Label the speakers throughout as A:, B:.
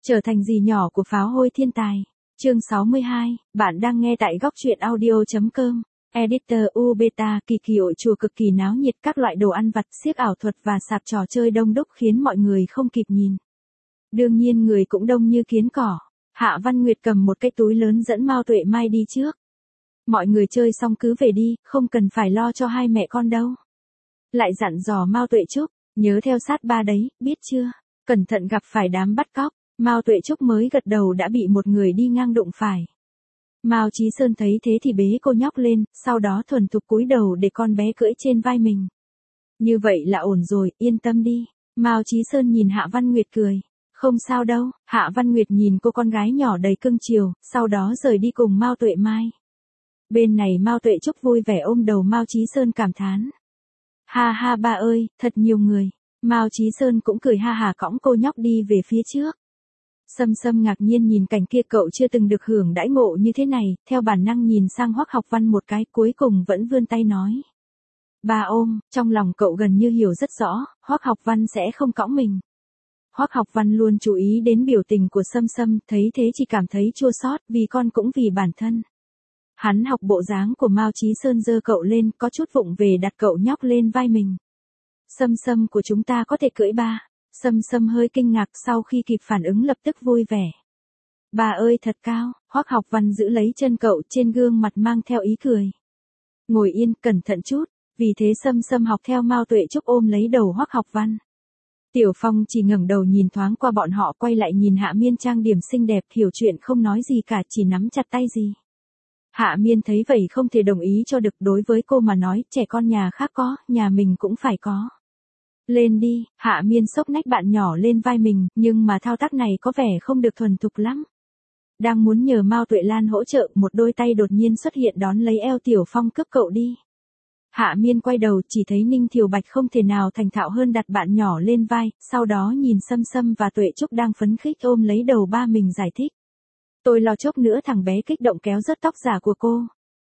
A: Trở thành dì nhỏ của pháo hôi thiên tài. Chương 62, bạn đang nghe tại góc truyện audio.com. Editor Ubeta kỳ kỳ ội chùa cực kỳ náo nhiệt, các loại đồ ăn vặt, xiếc ảo thuật và sạp trò chơi đông đúc khiến mọi người không kịp nhìn. Đương nhiên người cũng đông như kiến cỏ. Hạ Văn Nguyệt cầm một cái túi lớn dẫn Mao Tuệ Mai đi trước. Mọi người chơi xong cứ về đi, không cần phải lo cho hai mẹ con đâu. Lại dặn dò Mao Tuệ Trúc, nhớ theo sát ba đấy, biết chưa? Cẩn thận gặp phải đám bắt cóc. Mao Tuệ Trúc mới gật đầu đã bị một người đi ngang đụng phải. Mao Chí Sơn thấy thế thì bế cô nhóc lên, sau đó thuần thục cúi đầu để con bé cưỡi trên vai mình. Như vậy là ổn rồi, yên tâm đi. Mao Chí Sơn nhìn Hạ Văn Nguyệt cười. Không sao đâu. Hạ Văn Nguyệt nhìn cô con gái nhỏ đầy cưng chiều, sau đó rời đi cùng Mao Tuệ Mai. Bên này Mao Tuệ Trúc vui vẻ ôm đầu Mao Chí Sơn cảm thán. Ha ha ba ơi, thật nhiều người. Mao Chí Sơn cũng cười ha hả cõng cô nhóc đi về phía trước. Sâm Sâm ngạc nhiên nhìn cảnh kia, cậu chưa từng được hưởng đãi ngộ như thế này, theo bản năng nhìn sang Hoắc Học Văn một cái, cuối cùng vẫn vươn tay nói. Ba ôm, trong lòng cậu gần như hiểu rất rõ, Hoắc Học Văn sẽ không cõng mình. Hoắc Học Văn luôn chú ý đến biểu tình của Sâm Sâm, thấy thế chỉ cảm thấy chua xót, vì con cũng vì bản thân. Hắn học bộ dáng của Mao Chí Sơn, giơ cậu lên, có chút vụng về đặt cậu nhóc lên vai mình. Sâm Sâm của chúng ta có thể cưỡi ba. Sâm Sâm hơi kinh ngạc, sau khi kịp phản ứng lập tức vui vẻ. Bà ơi thật cao. Hoắc Học Văn giữ lấy chân cậu, trên gương mặt mang theo ý cười. Ngồi yên, cẩn thận chút. Vì thế Sâm Sâm học theo Mao Tuệ Trúc ôm lấy đầu Hoắc Học Văn. Tiểu Phong chỉ ngẩng đầu nhìn thoáng qua bọn họ, quay lại nhìn Hạ Miên trang điểm xinh đẹp, hiểu chuyện không nói gì cả, chỉ nắm chặt tay gì. Hạ Miên thấy vậy không thể đồng ý cho được, đối với cô mà nói, trẻ con nhà khác có, nhà mình cũng phải có. Lên đi. Hạ Miên xốc nách bạn nhỏ lên vai mình, nhưng mà thao tác này có vẻ không được thuần thục lắm. Đang muốn nhờ Mao Tuệ Lan hỗ trợ, một đôi tay đột nhiên xuất hiện đón lấy eo Tiểu Phong cướp cậu đi. Hạ Miên quay đầu, chỉ thấy Ninh Thiều Bạch không thể nào thành thạo hơn đặt bạn nhỏ lên vai, sau đó nhìn Sâm Sâm và Tuệ Trúc đang phấn khích ôm lấy đầu ba mình giải thích. Tôi lo chốc nữa thằng bé kích động kéo rớt tóc giả của cô.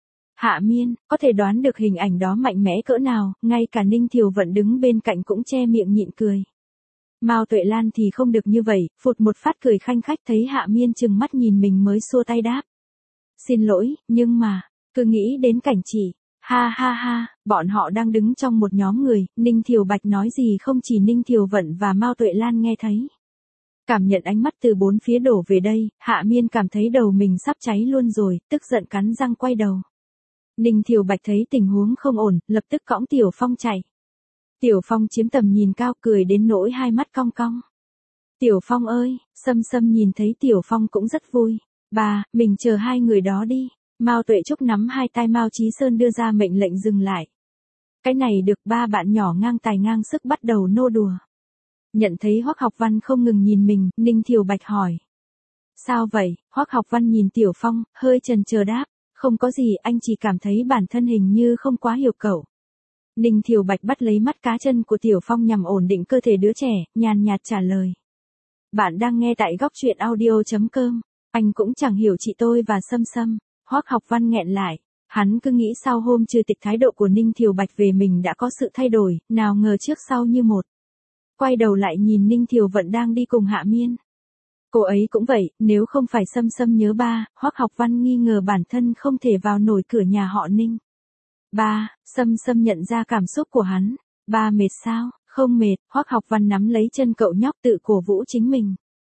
A: Hạ Miên, có thể đoán được hình ảnh đó mạnh mẽ cỡ nào, ngay cả Ninh Thiều Vận đứng bên cạnh cũng che miệng nhịn cười. Mao Tuệ Lan thì không được như vậy, phụt một phát cười khanh khách, thấy Hạ Miên trừng mắt nhìn mình mới xua tay đáp. Xin lỗi, nhưng mà, cứ nghĩ đến cảnh chị. Ha ha ha, bọn họ đang đứng trong một nhóm người, Ninh Thiều Bạch nói gì không chỉ Ninh Thiều Vận và Mao Tuệ Lan nghe thấy. Cảm nhận ánh mắt từ bốn phía đổ về đây, Hạ Miên cảm thấy đầu mình sắp cháy luôn rồi, tức giận cắn răng quay đầu. Ninh Thiều Bạch thấy tình huống không ổn, lập tức cõng Tiểu Phong chạy. Tiểu Phong chiếm tầm nhìn cao, cười đến nỗi hai mắt cong cong. Tiểu Phong ơi. Sâm Sâm nhìn thấy Tiểu Phong cũng rất vui. Bà, mình chờ hai người đó đi. Mao Tuệ Trúc nắm hai tay Mao Chí Sơn đưa ra mệnh lệnh dừng lại. Cái này được. Ba bạn nhỏ ngang tài ngang sức bắt đầu nô đùa. Nhận thấy Hoắc Học Văn không ngừng nhìn mình, Ninh Thiều Bạch hỏi. Sao vậy? Hoắc Học Văn nhìn Tiểu Phong, hơi chần chờ đáp. Không có gì, anh chỉ cảm thấy bản thân hình như không quá hiểu cậu. Ninh Thiều Bạch bắt lấy mắt cá chân của Tiểu Phong nhằm ổn định cơ thể đứa trẻ, nhàn nhạt trả lời. Bạn đang nghe tại góc truyện audio.com. Anh cũng chẳng hiểu chị tôi và Sâm Sâm. Hoắc Học Văn nghẹn lại. Hắn cứ nghĩ sau hôm trừ tịch thái độ của Ninh Thiều Bạch về mình đã có sự thay đổi, nào ngờ trước sau như một. Quay đầu lại nhìn Ninh Thiều Vận đang đi cùng Hạ Miên. Cô ấy cũng vậy, nếu không phải Sâm Sâm nhớ ba, Hoắc Học Văn nghi ngờ bản thân không thể vào nổi cửa nhà họ Ninh. Ba. Sâm Sâm nhận ra cảm xúc của hắn. Ba mệt sao? Không mệt. Hoắc Học Văn nắm lấy chân cậu nhóc tự cổ vũ chính mình.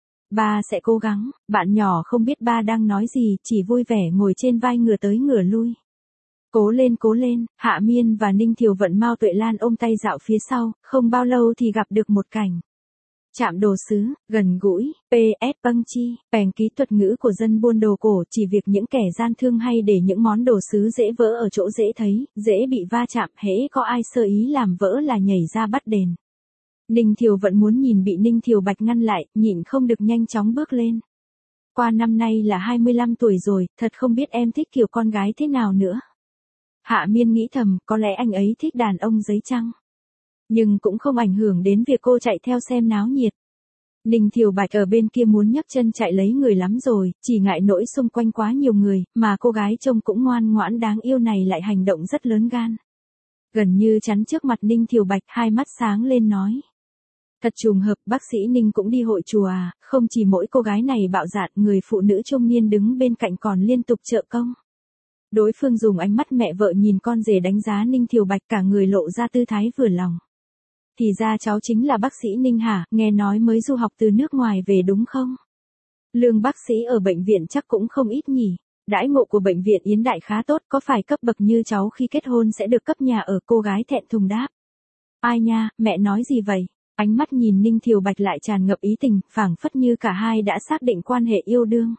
A: Ba sẽ cố gắng. Bạn nhỏ không biết ba đang nói gì, chỉ vui vẻ ngồi trên vai ngửa tới ngửa lui. Cố lên cố lên. Hạ Miên và Ninh Thiều Vận Mao Tuệ Lan ôm tay dạo phía sau, không bao lâu thì gặp được một cảnh. Chạm đồ sứ, gần gũi, PS băng chi, bèn ký thuật ngữ của dân buôn đồ cổ, chỉ việc những kẻ gian thương hay để những món đồ sứ dễ vỡ ở chỗ dễ thấy, dễ bị va chạm, hễ có ai sơ ý làm vỡ là nhảy ra bắt đền. Ninh Thiều Vận muốn nhìn bị Ninh Thiều Bạch ngăn lại, nhịn không được nhanh chóng bước lên. Qua năm nay là 25 tuổi rồi, thật không biết em thích kiểu con gái thế nào nữa. Hạ Miên nghĩ thầm, có lẽ anh ấy thích đàn ông giấy chăng. Nhưng cũng không ảnh hưởng đến việc cô chạy theo xem náo nhiệt. Ninh Thiều Bạch ở bên kia muốn nhấc chân chạy lấy người lắm rồi, chỉ ngại nỗi xung quanh quá nhiều người, mà cô gái trông cũng ngoan ngoãn đáng yêu này lại hành động rất lớn gan. Gần như chắn trước mặt Ninh Thiều Bạch, hai mắt sáng lên nói. Thật trùng hợp, bác sĩ Ninh cũng đi hội chùa à, không chỉ mỗi cô gái này bạo dạn, người phụ nữ trung niên đứng bên cạnh còn liên tục trợ công. Đối phương dùng ánh mắt mẹ vợ nhìn con rể đánh giá Ninh Thiều Bạch, cả người lộ ra tư thái vừa lòng. Thì ra cháu chính là bác sĩ Ninh hả, nghe nói mới du học từ nước ngoài về đúng không? Lương bác sĩ ở bệnh viện chắc cũng không ít nhỉ. Đãi ngộ của bệnh viện Yến Đại khá tốt, có phải cấp bậc như cháu khi kết hôn sẽ được cấp nhà ở, cô gái thẹn thùng đáp. Ai nha, mẹ nói gì vậy? Ánh mắt nhìn Ninh Thiều Bạch lại tràn ngập ý tình, phảng phất như cả hai đã xác định quan hệ yêu đương.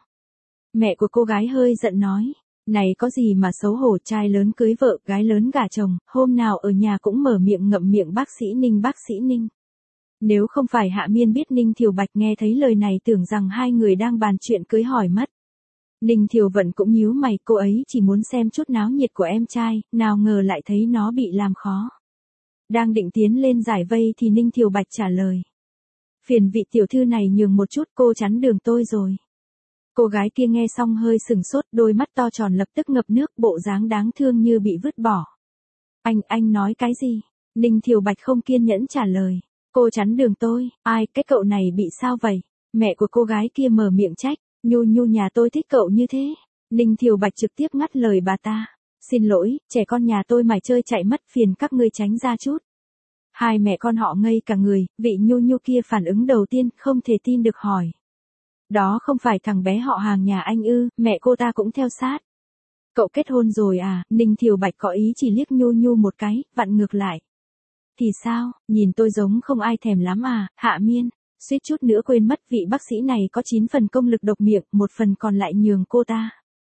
A: Mẹ của cô gái hơi giận nói. Này có gì mà xấu hổ, trai lớn cưới vợ, gái lớn gả chồng, hôm nào ở nhà cũng mở miệng ngậm miệng bác sĩ Ninh bác sĩ Ninh. Nếu không phải Hạ Miên biết Ninh Thiều Bạch nghe thấy lời này tưởng rằng hai người đang bàn chuyện cưới hỏi mất. Ninh Thiều Vận cũng nhíu mày, cô ấy chỉ muốn xem chút náo nhiệt của em trai, nào ngờ lại thấy nó bị làm khó. Đang định tiến lên giải vây thì Ninh Thiều Bạch trả lời. Phiền vị tiểu thư này nhường một chút, cô chắn đường tôi rồi. Cô gái kia nghe xong hơi sừng sốt, đôi mắt to tròn lập tức ngập nước, bộ dáng đáng thương như bị vứt bỏ. Anh nói cái gì? Ninh Thiều Bạch không kiên nhẫn trả lời. Cô chắn đường tôi, ai, cái cậu này bị sao vậy? Mẹ của cô gái kia mở miệng trách, Nhu nhà tôi thích cậu như thế. Ninh Thiều Bạch trực tiếp ngắt lời bà ta. Xin lỗi, trẻ con nhà tôi mải chơi chạy mất, phiền các ngươi tránh ra chút. Hai mẹ con họ ngây cả người, vị Nhu kia phản ứng đầu tiên, không thể tin được hỏi. Đó không phải thằng bé họ hàng nhà anh ư? Mẹ cô ta cũng theo sát. Cậu kết hôn rồi à? Ninh Thiều Bạch có ý chỉ liếc Nhu một cái, vặn ngược lại. Thì sao, nhìn tôi giống không ai thèm lắm à, Hạ Miên, suýt chút nữa quên mất vị bác sĩ này có 9 phần công lực độc miệng, 1 phần còn lại nhường cô ta.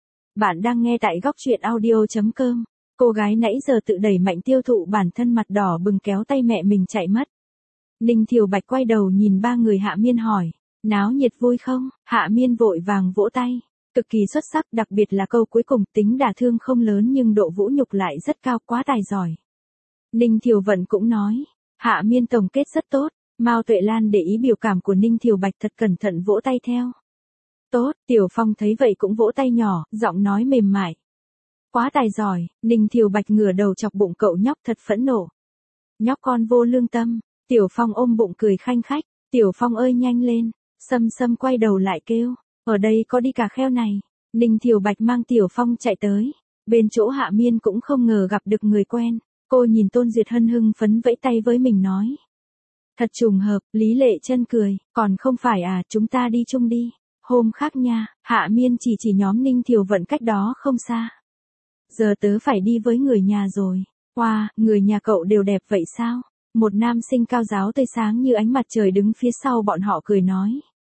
A: Bạn đang nghe tại góc truyện audio.com. Cô gái nãy giờ tự đẩy mạnh tiêu thụ bản thân mặt đỏ bừng kéo tay mẹ mình chạy mất. Ninh Thiều Bạch quay đầu nhìn ba người Hạ Miên hỏi. Náo nhiệt vui không? Hạ Miên vội vàng vỗ tay. Cực kỳ xuất sắc, đặc biệt là câu cuối cùng, tính đả thương không lớn nhưng độ vũ nhục lại rất cao, quá tài giỏi. Ninh Thiều Vận cũng nói. Hạ Miên tổng kết rất tốt. Mao Tuệ Lan để ý biểu cảm của Ninh Thiều Bạch, thật cẩn thận vỗ tay theo. Tốt, Tiểu Phong thấy vậy cũng vỗ tay nhỏ, giọng nói mềm mại. Quá tài giỏi. Ninh Thiều Bạch ngửa đầu chọc bụng cậu nhóc thật phẫn nộ. Nhóc con vô lương tâm. Tiểu Phong ôm bụng cười khanh khách. Tiểu Phong ơi nhanh lên. Sâm quay đầu lại kêu. Ở đây có đi cà kheo này. Ninh Thiều Bạch mang Tiểu Phong chạy tới. Bên chỗ Hạ Miên cũng không ngờ gặp được người quen. Cô nhìn Tôn Duyệt Hân hưng phấn vẫy tay với mình nói. Thật trùng hợp, Lý Lệ Chân cười. Còn không phải à, chúng ta đi chung đi. Hôm khác nha. Hạ Miên chỉ nhóm Ninh Thiều Vận cách đó không xa. Giờ tớ phải đi với người nhà rồi. Wow, người nhà cậu đều đẹp vậy sao? Một nam sinh cao ráo tươi sáng như ánh mặt trời đứng phía sau bọn họ cười nói.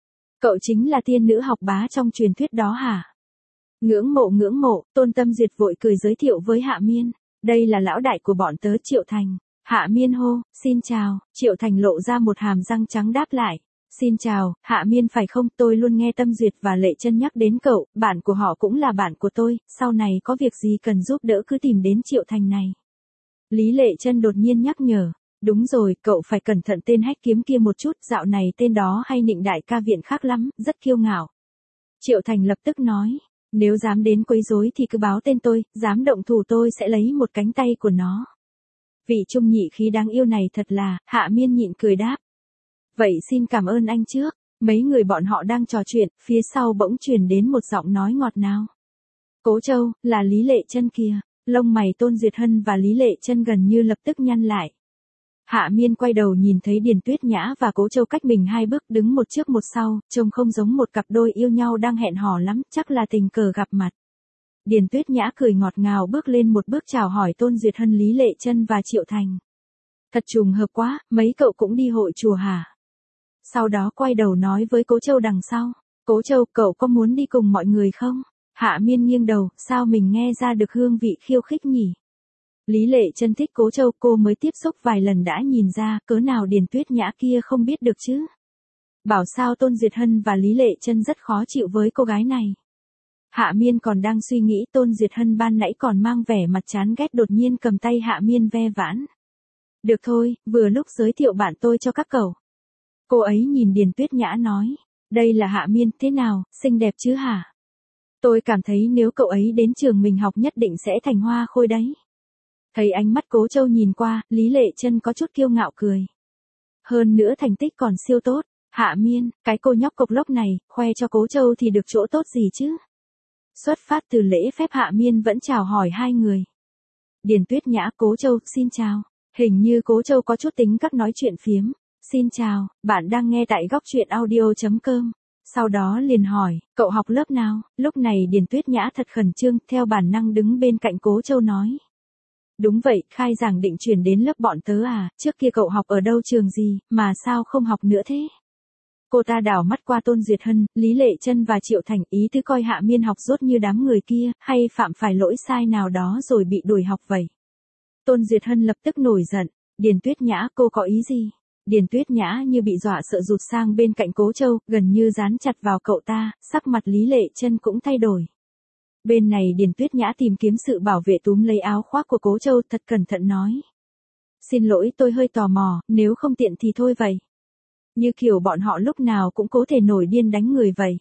A: Cậu chính là tiên nữ học bá trong truyền thuyết đó hả? Ngưỡng mộ, Tôn Tâm Duyệt vội cười giới thiệu với Hạ Miên. Đây là lão đại của bọn tớ Triệu Thành. Hạ Miên hô, xin chào, Triệu Thành lộ ra một hàm răng trắng đáp lại. Xin chào, Hạ Miên phải không, tôi luôn nghe Tâm Duyệt và Lệ Chân nhắc đến cậu, bạn của họ cũng là bạn của tôi, sau này có việc gì cần giúp đỡ cứ tìm đến Triệu Thành này. Lý Lệ Chân đột nhiên nhắc nhở. Đúng rồi, cậu phải cẩn thận tên hách kiếm kia một chút, dạo này tên đó hay nịnh đại ca viện khác lắm, rất kiêu ngạo. Triệu Thành lập tức nói, nếu dám đến quấy rối thì cứ báo tên tôi, dám động thủ tôi sẽ lấy một cánh tay của nó. Vị trung nhị khí đáng yêu này thật là, Hạ Miên nhịn cười đáp. Vậy xin cảm ơn anh trước. Mấy người bọn họ đang trò chuyện, phía sau bỗng truyền đến một giọng nói ngọt ngào. Cố Châu, là Lý Lệ Chân kìa. Lông mày Tôn Duyệt Hân và Lý Lệ Chân gần như lập tức nhăn lại. Hạ Miên quay đầu nhìn thấy Điền Tuyết Nhã và Cố Châu cách mình 2 bước đứng một trước một sau, trông không giống một cặp đôi yêu nhau đang hẹn hò lắm, chắc là tình cờ gặp mặt. Điền Tuyết Nhã cười ngọt ngào bước lên một bước chào hỏi Tôn Duyệt Hân, Lý Lệ Chân và Triệu Thành. Thật trùng hợp quá, mấy cậu cũng đi hội chùa hả? Sau đó quay đầu nói với Cố Châu đằng sau. Cố Châu, cậu có muốn đi cùng mọi người không? Hạ Miên nghiêng đầu, sao mình nghe ra được hương vị khiêu khích nhỉ? Lý Lệ Chân thích Cố Châu, cô mới tiếp xúc vài lần đã nhìn ra, cớ nào Điền Tuyết Nhã kia không biết được chứ? Bảo sao Tôn Duyệt Hân và Lý Lệ Chân rất khó chịu với cô gái này. Hạ Miên còn đang suy nghĩ, Tôn Duyệt Hân ban nãy còn mang vẻ mặt chán ghét đột nhiên cầm tay Hạ Miên ve vãn. Được thôi, vừa lúc giới thiệu bạn tôi cho các cậu. Cô ấy nhìn Điền Tuyết Nhã nói, đây là Hạ Miên, thế nào, xinh đẹp chứ hả? Tôi cảm thấy nếu cậu ấy đến trường mình học nhất định sẽ thành hoa khôi đấy. Thấy ánh mắt Cố Châu nhìn qua, Lý Lệ Chân có chút kiêu ngạo cười. hơn nữa thành tích còn siêu tốt. Hạ Miên, cái cô nhóc cộc lốc này, khoe cho Cố Châu thì được chỗ tốt gì chứ? Xuất phát từ lễ phép Hạ Miên vẫn chào hỏi hai người. Điền Tuyết Nhã, Cố Châu, xin chào. Hình như Cố Châu có chút tính các nói chuyện phiếm. Xin chào, bạn đang nghe tại góc truyện audio.com. Sau đó liền hỏi, cậu học lớp nào? Lúc này Điền Tuyết Nhã thật khẩn trương, theo bản năng đứng bên cạnh Cố Châu nói. Đúng vậy, khai giảng định chuyển đến lớp bọn tớ à, trước kia cậu học ở đâu trường gì, mà sao không học nữa thế? Cô ta đảo mắt qua Tôn Duyệt Hân, Lý Lệ Chân và Triệu Thành, ý tứ coi Hạ Miên học dốt như đám người kia, hay phạm phải lỗi sai nào đó rồi bị đuổi học vậy. Tôn Duyệt Hân lập tức nổi giận, Điền Tuyết Nhã, cô có ý gì? Điền Tuyết Nhã như bị dọa sợ rụt sang bên cạnh Cố Châu, gần như dán chặt vào cậu ta, sắc mặt Lý Lệ Chân cũng thay đổi. Bên này Điền Tuyết Nhã tìm kiếm sự bảo vệ túm lấy áo khoác của Cố Châu, thật cẩn thận nói. Xin lỗi, tôi hơi tò mò, nếu không tiện thì thôi vậy. Như kiểu bọn họ lúc nào cũng cố thể nổi điên đánh người vậy.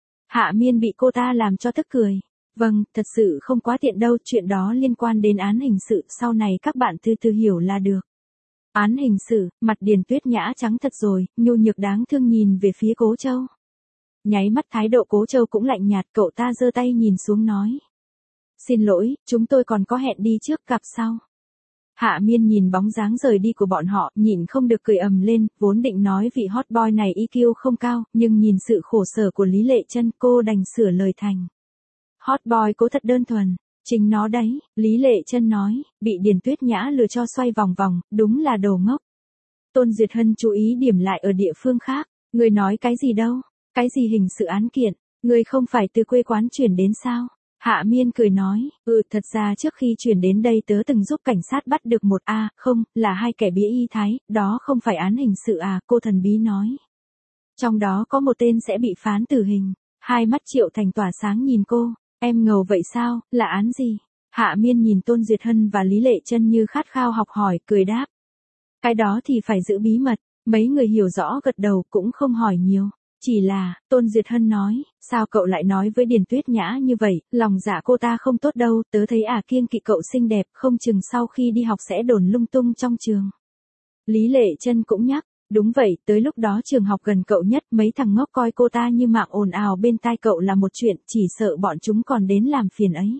A: Hạ Miên bị cô ta làm cho tức cười. Vâng, thật sự không quá tiện đâu, chuyện đó liên quan đến án hình sự, sau này các bạn từ từ hiểu là được. Án hình sự, mặt Điền Tuyết Nhã trắng thật rồi, nhu nhược đáng thương nhìn về phía Cố Châu. Nháy mắt thái độ Cố Châu cũng lạnh nhạt, cậu ta giơ tay nhìn xuống nói. Xin lỗi, chúng tôi còn có hẹn đi trước, gặp sau. Hạ Miên nhìn bóng dáng rời đi của bọn họ, nhịn không được cười ầm lên, vốn định nói vị hot boy này EQ không cao, nhưng nhìn sự khổ sở của Lý Lệ Chân, cô đành sửa lời thành. Hot boy Cố thật đơn thuần, chính nó đấy, Lý Lệ Chân nói, bị Điền Tuyết Nhã lừa cho xoay vòng vòng, đúng là đồ ngốc. Tôn Duyệt Hân chú ý điểm lại ở địa phương khác, người nói cái gì đâu, cái gì hình sự án kiện, người không phải từ quê quán chuyển đến sao? Hạ Miên cười nói, thật ra trước khi chuyển đến đây tớ từng giúp cảnh sát bắt được một không, là hai kẻ bĩa y thái, đó không phải án hình sự à, cô thần bí nói. Trong đó có một tên sẽ bị phán tử hình, hai mắt Triệu Thành tỏa sáng nhìn cô, em ngầu vậy sao, là án gì? Hạ Miên nhìn Tôn Duyệt Hân và Lý Lệ Chân như khát khao học hỏi, cười đáp. Cái đó thì phải giữ bí mật, mấy người hiểu rõ gật đầu cũng không hỏi nhiều. Chỉ là, Tôn Duyệt Hân nói, sao cậu lại nói với Điền Tuyết Nhã như vậy, lòng dạ cô ta không tốt đâu, tớ thấy kiêng kỵ cậu xinh đẹp, không chừng sau khi đi học sẽ đồn lung tung trong trường. Lý Lệ Chân cũng nhắc, đúng vậy, tới lúc đó trường học gần cậu nhất, mấy thằng ngốc coi cô ta như mạng ồn ào bên tai cậu là một chuyện, chỉ sợ bọn chúng còn đến làm phiền ấy.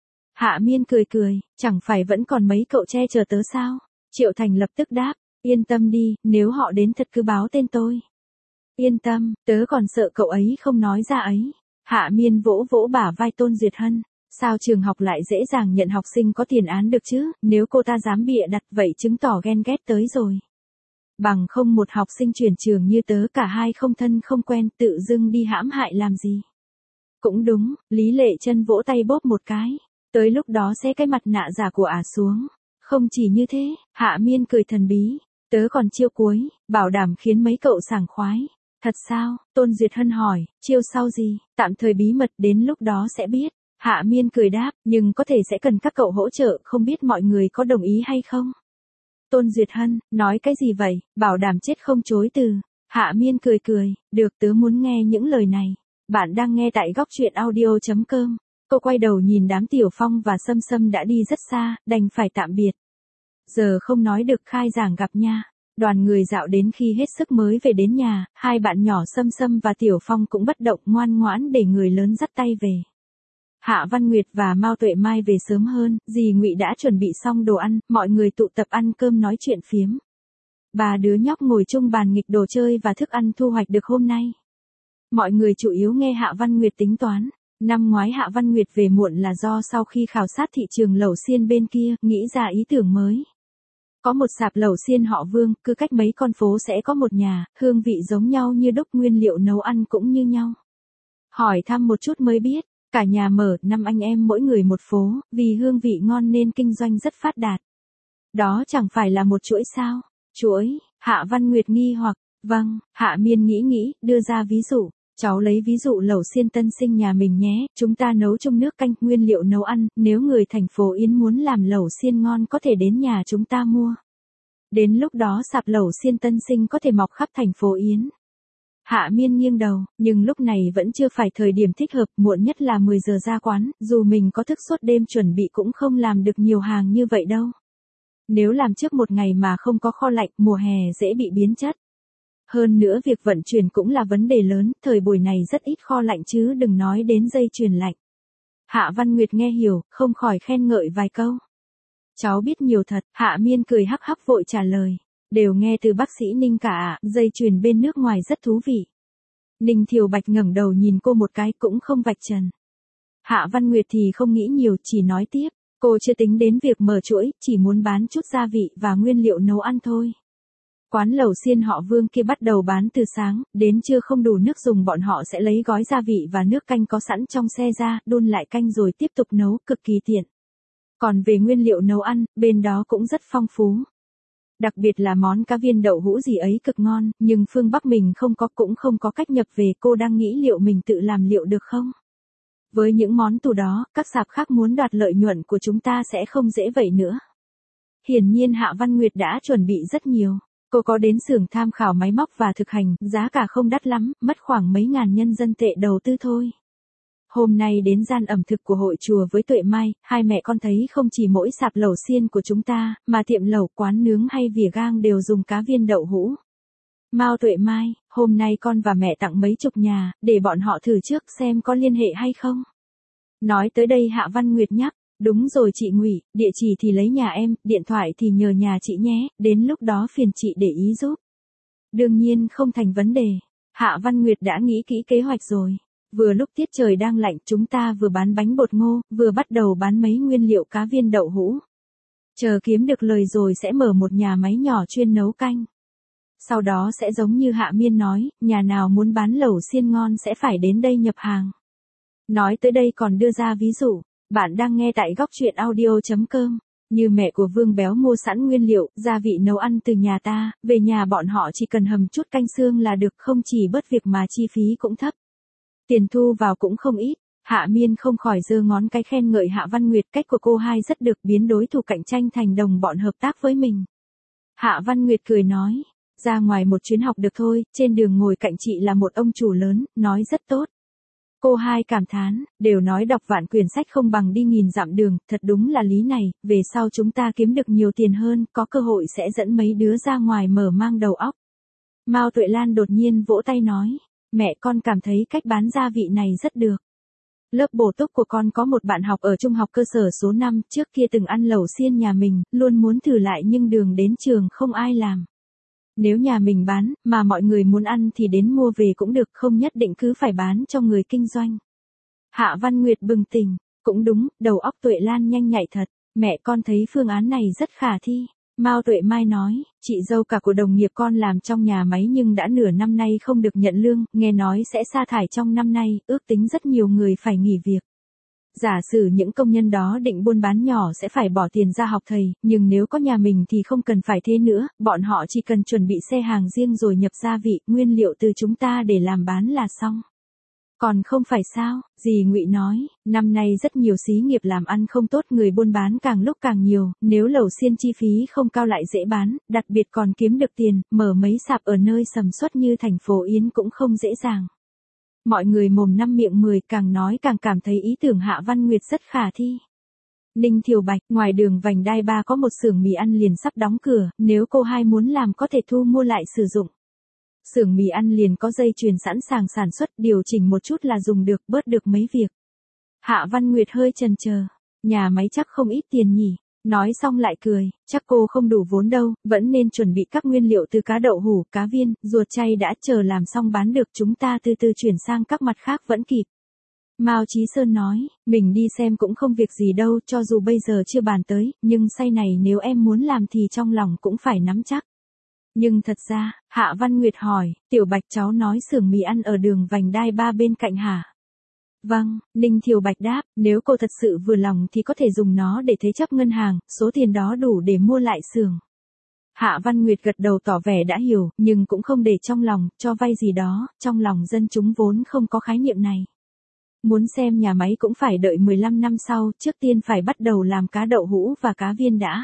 A: Hạ Miên cười cười, chẳng phải vẫn còn mấy cậu che chở tớ sao? Triệu Thành lập tức đáp, yên tâm đi, nếu họ đến thật cứ báo tên tôi. Yên tâm, tớ còn sợ cậu ấy không nói ra ấy. Hạ Miên vỗ vỗ bả vai Tôn Duyệt Hân. Sao trường học lại dễ dàng nhận học sinh có tiền án được chứ, nếu cô ta dám bịa đặt vậy chứng tỏ ghen ghét tới rồi. Bằng không một học sinh chuyển trường như tớ cả hai không thân không quen tự dưng đi hãm hại làm gì. Cũng đúng, Lý Lệ Chân vỗ tay bóp một cái. Tới lúc đó xé cái mặt nạ giả của xuống. Không chỉ như thế, Hạ Miên cười thần bí. Tớ còn chiêu cuối, bảo đảm khiến mấy cậu sảng khoái. Thật sao? Tôn Duyệt Hân hỏi, chiêu sau gì? Tạm thời bí mật, đến lúc đó sẽ biết. Hạ Miên cười đáp, nhưng có thể sẽ cần các cậu hỗ trợ, không biết mọi người có đồng ý hay không? Tôn Duyệt Hân, nói cái gì vậy? Bảo đảm chết không chối từ. Hạ Miên cười cười, được, tớ muốn nghe những lời này. Bạn đang nghe tại góc truyện audio.com. Cô quay đầu nhìn đám Tiểu Phong và Sâm Sâm đã đi rất xa, đành phải tạm biệt. Giờ không nói được, khai giảng gặp nha. Đoàn người dạo đến khi hết sức mới về đến nhà, hai bạn nhỏ Sâm Sâm và Tiểu Phong cũng bất động ngoan ngoãn để người lớn dắt tay về. Hạ Văn Nguyệt và Mao Tuệ Mai về sớm hơn, dì Ngụy đã chuẩn bị xong đồ ăn, mọi người tụ tập ăn cơm nói chuyện phiếm. Ba đứa nhóc ngồi chung bàn nghịch đồ chơi và thức ăn thu hoạch được hôm nay. Mọi người chủ yếu nghe Hạ Văn Nguyệt tính toán. Năm ngoái Hạ Văn Nguyệt về muộn là do sau khi khảo sát thị trường lẩu xiên bên kia, nghĩ ra ý tưởng mới. Có một sạp lẩu xiên họ Vương, cứ cách mấy con phố sẽ có một nhà, hương vị giống nhau như đúc, nguyên liệu nấu ăn cũng như nhau. Hỏi thăm một chút mới biết, cả nhà mở 5 anh em mỗi người một phố, vì hương vị ngon nên kinh doanh rất phát đạt. Đó chẳng phải là một chuỗi sao? Chuỗi, Hạ Văn Nguyệt nghi hoặc, vâng, Hạ Miên nghĩ, đưa ra ví dụ. Cháu lấy ví dụ lẩu xiên Tân Sinh nhà mình nhé, chúng ta nấu chung nước canh, nguyên liệu nấu ăn, nếu người thành phố Yến muốn làm lẩu xiên ngon có thể đến nhà chúng ta mua. Đến lúc đó sạp lẩu xiên Tân Sinh có thể mọc khắp thành phố Yến. Hạ Miên nghiêng đầu, nhưng lúc này vẫn chưa phải thời điểm thích hợp, muộn nhất là 10 giờ ra quán, dù mình có thức suốt đêm chuẩn bị cũng không làm được nhiều hàng như vậy đâu. Nếu làm trước một ngày mà không có kho lạnh, mùa hè dễ bị biến chất. Hơn nữa việc vận chuyển cũng là vấn đề lớn, thời buổi này rất ít kho lạnh chứ đừng nói đến dây chuyền lạnh. Hạ Văn Nguyệt nghe hiểu, không khỏi khen ngợi vài câu. Cháu biết nhiều thật, Hạ Miên cười hắc hắc vội trả lời. Đều nghe từ bác sĩ Ninh cả ạ, dây chuyền bên nước ngoài rất thú vị. Ninh Thiều Bạch ngẩng đầu nhìn cô một cái cũng không vạch trần. Hạ Văn Nguyệt thì không nghĩ nhiều, chỉ nói tiếp. Cô chưa tính đến việc mở chuỗi, chỉ muốn bán chút gia vị và nguyên liệu nấu ăn thôi. Quán lẩu xiên họ Vương kia bắt đầu bán từ sáng, đến trưa không đủ nước dùng bọn họ sẽ lấy gói gia vị và nước canh có sẵn trong xe ra, đun lại canh rồi tiếp tục nấu, cực kỳ tiện. Còn về nguyên liệu nấu ăn, bên đó cũng rất phong phú. Đặc biệt là món cá viên đậu hũ gì ấy cực ngon, nhưng phương Bắc mình cũng không có cách nhập về, cô đang nghĩ liệu mình tự làm liệu được không? Với những món tủ đó, các sạp khác muốn đoạt lợi nhuận của chúng ta sẽ không dễ vậy nữa. Hiển nhiên Hạ Văn Nguyệt đã chuẩn bị rất nhiều. Cô có đến xưởng tham khảo máy móc và thực hành, giá cả không đắt lắm, mất khoảng mấy ngàn nhân dân tệ đầu tư thôi. Hôm nay đến gian ẩm thực của hội chùa với Tuệ Mai, hai mẹ con thấy không chỉ mỗi sạp lẩu xiên của chúng ta, mà tiệm lẩu, quán nướng hay vỉa gang đều dùng cá viên đậu hũ. Mao Tuệ Mai, hôm nay con và mẹ tặng mấy chục nhà, để bọn họ thử trước xem có liên hệ hay không. Nói tới đây Hạ Văn Nguyệt nhắc, đúng rồi chị Ngụy, địa chỉ thì lấy nhà em, điện thoại thì nhờ nhà chị nhé, đến lúc đó phiền chị để ý giúp. Đương nhiên không thành vấn đề, Hạ Văn Nguyệt đã nghĩ kỹ kế hoạch rồi. Vừa lúc tiết trời đang lạnh chúng ta vừa bán bánh bột ngô, vừa bắt đầu bán mấy nguyên liệu cá viên đậu hũ. Chờ kiếm được lời rồi sẽ mở một nhà máy nhỏ chuyên nấu canh. Sau đó sẽ giống như Hạ Miên nói, nhà nào muốn bán lẩu xiên ngon sẽ phải đến đây nhập hàng. Nói tới đây còn đưa ra ví dụ, bạn đang nghe tại góc truyện audio.com. Như mẹ của Vương Béo mua sẵn nguyên liệu, gia vị nấu ăn từ nhà ta, về nhà bọn họ chỉ cần hầm chút canh xương là được, không chỉ bớt việc mà chi phí cũng thấp. Tiền thu vào cũng không ít. Hạ Miên không khỏi giơ ngón cái khen ngợi Hạ Văn Nguyệt, cách của cô hai rất được, biến đối thủ cạnh tranh thành đồng bọn hợp tác với mình. Hạ Văn Nguyệt cười nói, ra ngoài một chuyến học được thôi, trên đường ngồi cạnh chị là một ông chủ lớn, nói rất tốt. Cô hai cảm thán, đều nói đọc vạn quyển sách không bằng đi nghìn dặm đường, thật đúng là lý này, về sau chúng ta kiếm được nhiều tiền hơn, có cơ hội sẽ dẫn mấy đứa ra ngoài mở mang đầu óc. Mao Tuệ Lan đột nhiên vỗ tay nói, mẹ con cảm thấy cách bán gia vị này rất được. Lớp bổ túc của con có một bạn học ở trung học cơ sở số 5, trước kia từng ăn lẩu xiên nhà mình, luôn muốn thử lại nhưng đường đến trường không ai làm. Nếu nhà mình bán, mà mọi người muốn ăn thì đến mua về cũng được, không nhất định cứ phải bán cho người kinh doanh. Hạ Văn Nguyệt bừng tỉnh, cũng đúng, đầu óc Tuệ Lan nhanh nhạy thật, mẹ con thấy phương án này rất khả thi. Mao Tuệ Mai nói, chị dâu cả của đồng nghiệp con làm trong nhà máy nhưng đã nửa năm nay không được nhận lương, nghe nói sẽ sa thải trong năm nay, ước tính rất nhiều người phải nghỉ việc. Giả sử những công nhân đó định buôn bán nhỏ sẽ phải bỏ tiền ra học thầy, nhưng nếu có nhà mình thì không cần phải thế nữa, bọn họ chỉ cần chuẩn bị xe hàng riêng rồi nhập gia vị, nguyên liệu từ chúng ta để làm bán là xong. Còn không phải sao, dì Ngụy nói, năm nay rất nhiều xí nghiệp làm ăn không tốt, người buôn bán càng lúc càng nhiều, nếu lẩu xiên chi phí không cao lại dễ bán, đặc biệt còn kiếm được tiền, mở mấy sạp ở nơi sầm uất như thành phố Yến cũng không dễ dàng. Mọi người mồm năm miệng 10, càng nói càng cảm thấy ý tưởng Hạ Văn Nguyệt rất khả thi. Ninh Thiều Bạch, ngoài đường vành đai 3 có một xưởng mì ăn liền sắp đóng cửa, nếu cô hai muốn làm có thể thu mua lại sử dụng. Xưởng mì ăn liền có dây chuyền sẵn sàng sản xuất, điều chỉnh một chút là dùng được, bớt được mấy việc. Hạ Văn Nguyệt hơi chần chờ, nhà máy chắc không ít tiền nhỉ. Nói xong lại cười, chắc cô không đủ vốn đâu, vẫn nên chuẩn bị các nguyên liệu từ cá đậu hũ, cá viên, ruột chay đã, chờ làm xong bán được chúng ta từ từ chuyển sang các mặt khác vẫn kịp. Mao Chí Sơn nói, mình đi xem cũng không việc gì đâu, cho dù bây giờ chưa bàn tới, nhưng say này nếu em muốn làm thì trong lòng cũng phải nắm chắc. Nhưng thật ra, Hạ Văn Nguyệt hỏi, Tiểu Bạch cháu nói xưởng mì ăn ở đường vành đai 3 bên cạnh hả? Vâng, Ninh Thiều Bạch đáp, nếu cô thật sự vừa lòng thì có thể dùng nó để thế chấp ngân hàng, số tiền đó đủ để mua lại xưởng. Hạ Văn Nguyệt gật đầu tỏ vẻ đã hiểu, nhưng cũng không để trong lòng, cho vay gì đó, trong lòng dân chúng vốn không có khái niệm này. Muốn xem nhà máy cũng phải đợi 15 năm sau, trước tiên phải bắt đầu làm cá đậu hũ và cá viên đã.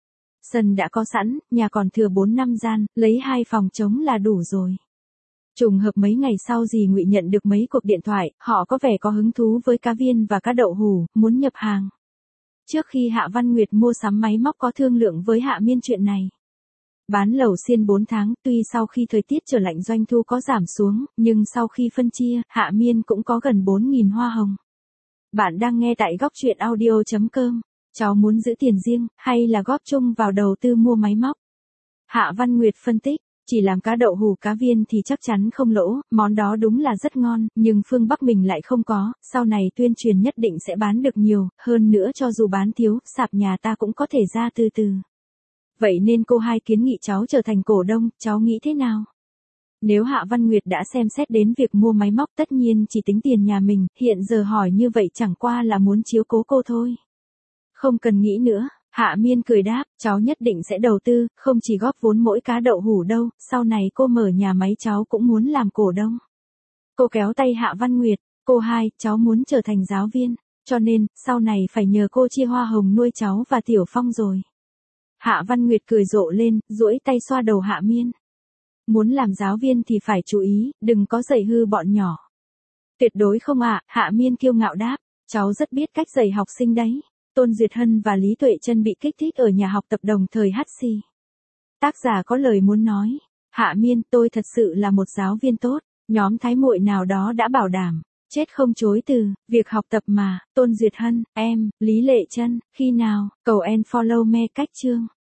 A: Sân đã có sẵn, nhà còn thừa 4 năm gian, lấy 2 phòng trống là đủ rồi. Trùng hợp mấy ngày sau dì Ngụy nhận được mấy cuộc điện thoại, họ có vẻ có hứng thú với cá viên và cá đậu hũ, muốn nhập hàng. Trước khi Hạ Văn Nguyệt mua sắm máy móc có thương lượng với Hạ Miên chuyện này. Bán lẩu xiên 4 tháng, tuy sau khi thời tiết trở lạnh doanh thu có giảm xuống, nhưng sau khi phân chia, Hạ Miên cũng có gần 4.000 hoa hồng. Bạn đang nghe tại góc truyện audio.com. Cháu muốn giữ tiền riêng, hay là góp chung vào đầu tư mua máy móc? Hạ Văn Nguyệt phân tích, chỉ làm cá đậu hủ cá viên thì chắc chắn không lỗ, món đó đúng là rất ngon, nhưng phương Bắc mình lại không có, sau này tuyên truyền nhất định sẽ bán được nhiều, hơn nữa cho dù bán thiếu, sạp nhà ta cũng có thể ra từ từ. Vậy nên cô Hai kiến nghị cháu trở thành cổ đông, cháu nghĩ thế nào? Nếu Hạ Văn Nguyệt đã xem xét đến việc mua máy móc tất nhiên chỉ tính tiền nhà mình, hiện giờ hỏi như vậy chẳng qua là muốn chiếu cố cô thôi. Không cần nghĩ nữa, Hạ Miên cười đáp, cháu nhất định sẽ đầu tư, không chỉ góp vốn mỗi cá đậu hủ đâu, sau này cô mở nhà máy cháu cũng muốn làm cổ đông. Cô kéo tay Hạ Văn Nguyệt, cô Hai, cháu muốn trở thành giáo viên, cho nên, sau này phải nhờ cô chia hoa hồng nuôi cháu và Tiểu Phong rồi. Hạ Văn Nguyệt cười rộ lên, duỗi tay xoa đầu Hạ Miên. Muốn làm giáo viên thì phải chú ý, đừng có dạy hư bọn nhỏ. Tuyệt đối không ạ, Hạ Miên kiêu ngạo đáp, cháu rất biết cách dạy học sinh đấy. Tôn Duyệt Hân và Lý Tuệ Trân bị kích thích ở nhà học tập đồng thời HC. Tác giả có lời muốn nói, Hạ Miên, tôi thật sự là một giáo viên tốt, nhóm thái muội nào đó đã bảo đảm, chết không chối từ, việc học tập mà. Tôn Duyệt Hân, em, Lý Lệ Trân, khi nào, cầu en follow me cách chương.